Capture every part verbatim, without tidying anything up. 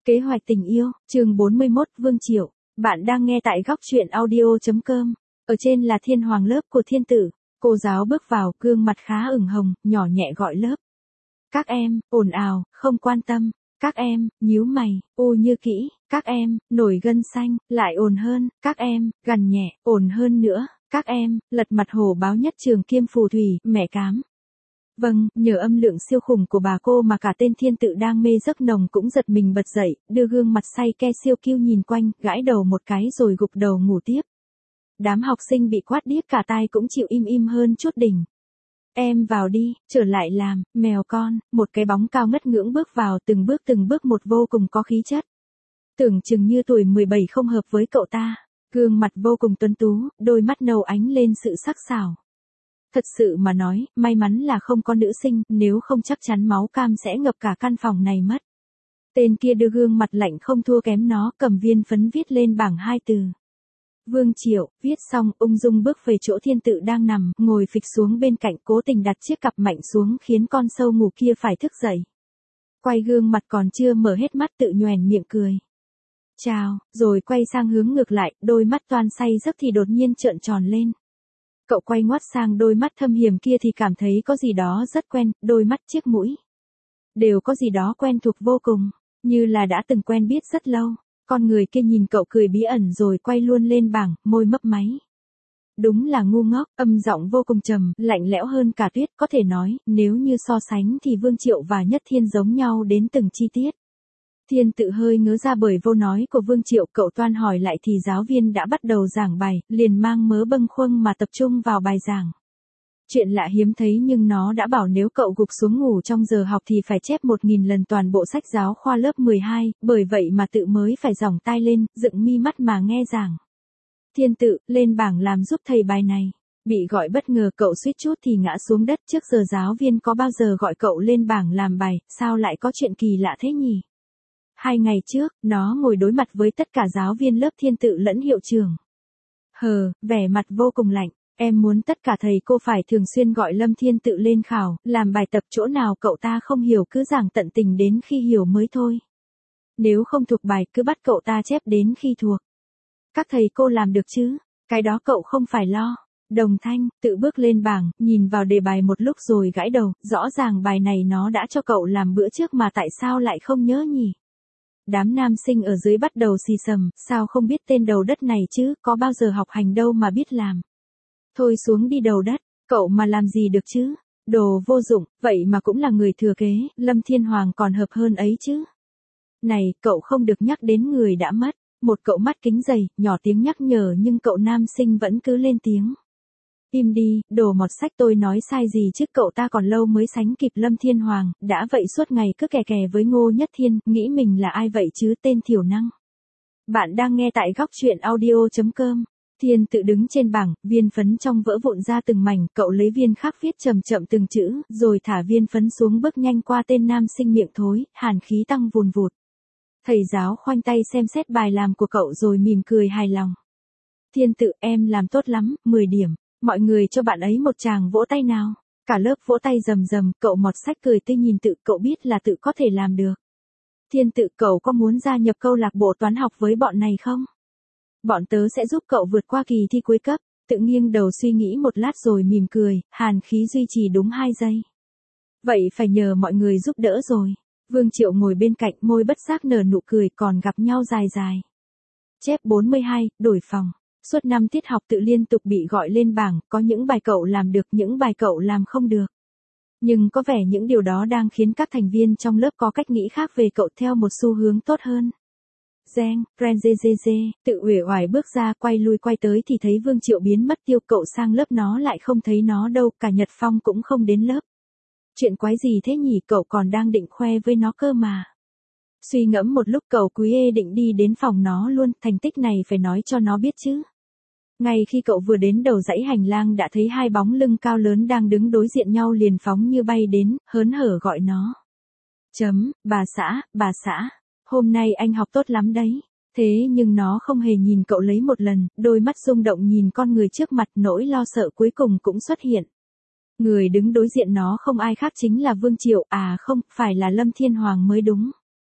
Kế hoạch tình yêu, chương bốn mươi mốt, Vương Triệu. Bạn đang nghe tại góc truyện audio chấm com. Ở trên là thiên hoàng lớp của thiên tử. Cô giáo bước vào, gương mặt khá ửng hồng, nhỏ nhẹ gọi lớp. Các em, ồn ào, không quan tâm. Các em, nhíu mày, u như kỹ. Các em, nổi gân xanh, lại ồn hơn. Các em, gằn nhẹ, ồn hơn nữa. Các em, lật mặt hổ báo nhất trường kiêm phù thủy, mẹ cám. Vâng, nhờ âm lượng siêu khủng của bà cô mà cả tên thiên tự đang mê giấc nồng cũng giật mình bật dậy, đưa gương mặt say ke siêu kiêu nhìn quanh, gãi đầu một cái rồi gục đầu ngủ tiếp. Đám học sinh bị quát điếc cả tai cũng chịu im im hơn chút đỉnh. Em vào đi, trở lại làm, mèo con, một cái bóng cao ngất ngưỡng bước vào từng bước từng bước một vô cùng có khí chất. Tưởng chừng như tuổi mười bảy không hợp với cậu ta, gương mặt vô cùng tuấn tú, đôi mắt nâu ánh lên sự sắc sảo. Thật sự mà nói, may mắn là không có nữ sinh, nếu không chắc chắn máu cam sẽ ngập cả căn phòng này mất. Tên kia đưa gương mặt lạnh không thua kém nó, cầm viên phấn viết lên bảng hai từ. Vương Triệu, viết xong, ung dung bước về chỗ thiên tự đang nằm, ngồi phịch xuống bên cạnh, cố tình đặt chiếc cặp mạnh xuống khiến con sâu ngủ kia phải thức dậy. Quay gương mặt còn chưa mở hết mắt tự nhoẻn miệng cười. Chào, rồi quay sang hướng ngược lại, đôi mắt toan say giấc thì đột nhiên trợn tròn lên. Cậu quay ngoắt sang đôi mắt thâm hiểm kia thì cảm thấy có gì đó rất quen, đôi mắt chiếc mũi. Đều có gì đó quen thuộc vô cùng, như là đã từng quen biết rất lâu. Con người kia nhìn cậu cười bí ẩn rồi quay luôn lên bảng, môi mấp máy. Đúng là ngu ngốc, âm giọng vô cùng trầm, lạnh lẽo hơn cả tuyết, có thể nói, nếu như so sánh thì Vương Triệu và Nhất Thiên giống nhau đến từng chi tiết. Thiên tự hơi ngớ ra bởi vô nói của Vương Triệu, cậu toan hỏi lại thì giáo viên đã bắt đầu giảng bài, liền mang mớ bâng khuâng mà tập trung vào bài giảng. Chuyện lạ hiếm thấy nhưng nó đã bảo nếu cậu gục xuống ngủ trong giờ học thì phải chép một nghìn lần toàn bộ sách giáo khoa lớp mười hai, bởi vậy mà tự mới phải giỏng tai lên, dựng mi mắt mà nghe giảng. Thiên tự, lên bảng làm giúp thầy bài này. Bị gọi bất ngờ cậu suýt chút thì ngã xuống đất, trước giờ giáo viên có bao giờ gọi cậu lên bảng làm bài, sao lại có chuyện kỳ lạ thế nhỉ? Hai ngày trước, nó ngồi đối mặt với tất cả giáo viên lớp thiên tự lẫn hiệu trưởng. Hờ, vẻ mặt vô cùng lạnh, em muốn tất cả thầy cô phải thường xuyên gọi Lâm Thiên Tự lên khảo, làm bài tập chỗ nào cậu ta không hiểu cứ giảng tận tình đến khi hiểu mới thôi. Nếu không thuộc bài cứ bắt cậu ta chép đến khi thuộc. Các thầy cô làm được chứ, cái đó cậu không phải lo. Đồng Thanh, tự bước lên bảng, nhìn vào đề bài một lúc rồi gãi đầu, rõ ràng bài này nó đã cho cậu làm bữa trước mà tại sao lại không nhớ nhỉ? Đám nam sinh ở dưới bắt đầu xì xầm, sao không biết tên đầu đất này chứ, có bao giờ học hành đâu mà biết làm. Thôi xuống đi đầu đất, cậu mà làm gì được chứ, đồ vô dụng, vậy mà cũng là người thừa kế, Lâm Thiên Hoàng còn hợp hơn ấy chứ. Này, cậu không được nhắc đến người đã mất, một cậu mắt kính dày, nhỏ tiếng nhắc nhở nhưng cậu nam sinh vẫn cứ lên tiếng. Im đi, đồ mọt sách tôi nói sai gì chứ, cậu ta còn lâu mới sánh kịp Lâm Thiên Hoàng, đã vậy suốt ngày cứ kè kè với Ngô Nhất Thiên, nghĩ mình là ai vậy chứ, tên thiểu năng. Bạn đang nghe tại góc truyện audio chấm com. Thiên tự đứng trên bảng, viên phấn trong vỡ vụn ra từng mảnh, cậu lấy viên khác viết chậm chậm từng chữ, rồi thả viên phấn xuống bước nhanh qua tên nam sinh miệng thối, hàn khí tăng vùn vụt. Thầy giáo khoanh tay xem xét bài làm của cậu rồi mỉm cười hài lòng. Thiên tự, em làm tốt lắm, mười điểm. Mọi người cho bạn ấy một tràng vỗ tay nào. Cả lớp vỗ tay rầm rầm, cậu mọt sách cười tươi nhìn tự, cậu biết là tự có thể làm được. Thiên tự, cậu có muốn gia nhập câu lạc bộ toán học với bọn này không? Bọn tớ sẽ giúp cậu vượt qua kỳ thi cuối cấp. Tự nghiêng đầu suy nghĩ một lát rồi mỉm cười, hàn khí duy trì đúng hai giây. Vậy phải nhờ mọi người giúp đỡ rồi. Vương Triệu ngồi bên cạnh, môi bất giác nở nụ cười, còn gặp nhau dài dài. Chép bốn mươi hai, đổi phòng. Suốt năm tiết học tự liên tục bị gọi lên bảng, có những bài cậu làm được, những bài cậu làm không được. Nhưng có vẻ những điều đó đang khiến các thành viên trong lớp có cách nghĩ khác về cậu theo một xu hướng tốt hơn. Giang, Renzezeze, tự uể oải bước ra, quay lui quay tới thì thấy Vương Triệu biến mất tiêu, cậu sang lớp nó lại không thấy nó đâu, cả Nhật Phong cũng không đến lớp. Chuyện quái gì thế nhỉ, cậu còn đang định khoe với nó cơ mà. Suy ngẫm một lúc cậu quý ê định đi đến phòng nó luôn, thành tích này phải nói cho nó biết chứ. Ngay khi cậu vừa đến đầu dãy hành lang đã thấy hai bóng lưng cao lớn đang đứng đối diện nhau liền phóng như bay đến, hớn hở gọi nó. Chấm, bà xã, bà xã, hôm nay anh học tốt lắm đấy. Thế nhưng nó không hề nhìn cậu lấy một lần, đôi mắt rung động nhìn con người trước mặt, nỗi lo sợ cuối cùng cũng xuất hiện. Người đứng đối diện nó không ai khác chính là Vương Triệu, à không, phải là Lâm Thiên Hoàng mới đúng.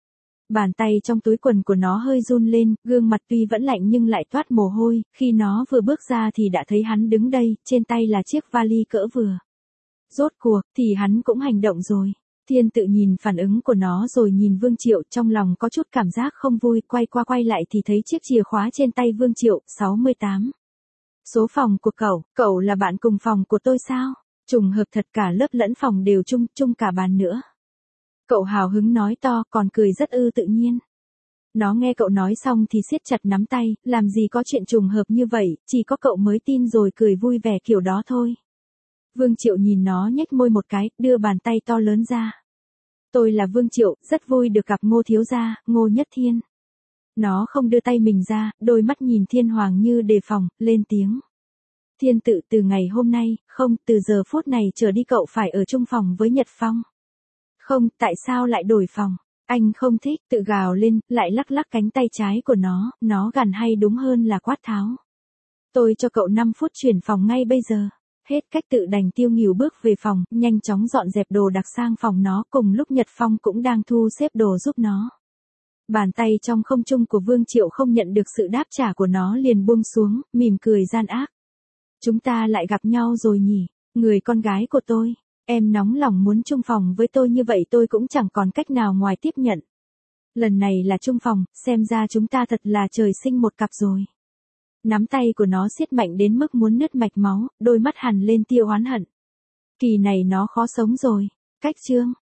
Bàn tay trong túi quần của nó hơi run lên, gương mặt tuy vẫn lạnh nhưng lại toát mồ hôi, khi nó vừa bước ra thì đã thấy hắn đứng đây, trên tay là chiếc vali cỡ vừa. Rốt cuộc, thì hắn cũng hành động rồi. Thiên Tự nhìn phản ứng của nó rồi nhìn Vương Triệu, trong lòng có chút cảm giác không vui, quay qua quay lại thì thấy chiếc chìa khóa trên tay Vương Triệu, sáu mươi tám. Số phòng của cậu, cậu là bạn cùng phòng của tôi sao? Trùng hợp thật, cả lớp lẫn phòng đều chung, chung cả bàn nữa. Cậu hào hứng nói to, còn cười rất ư tự nhiên. Nó nghe cậu nói xong thì siết chặt nắm tay, làm gì có chuyện trùng hợp như vậy, chỉ có cậu mới tin rồi cười vui vẻ kiểu đó thôi. Vương Triệu nhìn nó nhếch môi một cái, đưa bàn tay to lớn ra. Tôi là Vương Triệu, rất vui được gặp Ngô thiếu gia, Ngô Nhất Thiên. Nó không đưa tay mình ra, đôi mắt nhìn Thiên Hoàng như đề phòng, lên tiếng. Thiên Tự, từ ngày hôm nay, không, từ giờ phút này trở đi cậu phải ở chung phòng với Nhật Phong. Không, tại sao lại đổi phòng? Anh không thích, tự gào lên, lại lắc lắc cánh tay trái của nó, nó gằn hay đúng hơn là quát tháo. Tôi cho cậu năm phút chuyển phòng ngay bây giờ. Hết cách Tự đành tiêu nghỉu bước về phòng, nhanh chóng dọn dẹp đồ đặc sang phòng nó, cùng lúc Nhật Phong cũng đang thu xếp đồ giúp nó. Bàn tay trong không trung của Vương Triệu không nhận được sự đáp trả của nó liền buông xuống, mỉm cười gian ác. Chúng ta lại gặp nhau rồi nhỉ, người con gái của tôi. Em nóng lòng muốn chung phòng với tôi như vậy tôi cũng chẳng còn cách nào ngoài tiếp nhận. Lần này là chung phòng, xem ra chúng ta thật là trời sinh một cặp rồi. Nắm tay của nó siết mạnh đến mức muốn nứt mạch máu, đôi mắt hằn lên tia oán hận. Kỳ này nó khó sống rồi. Cách chương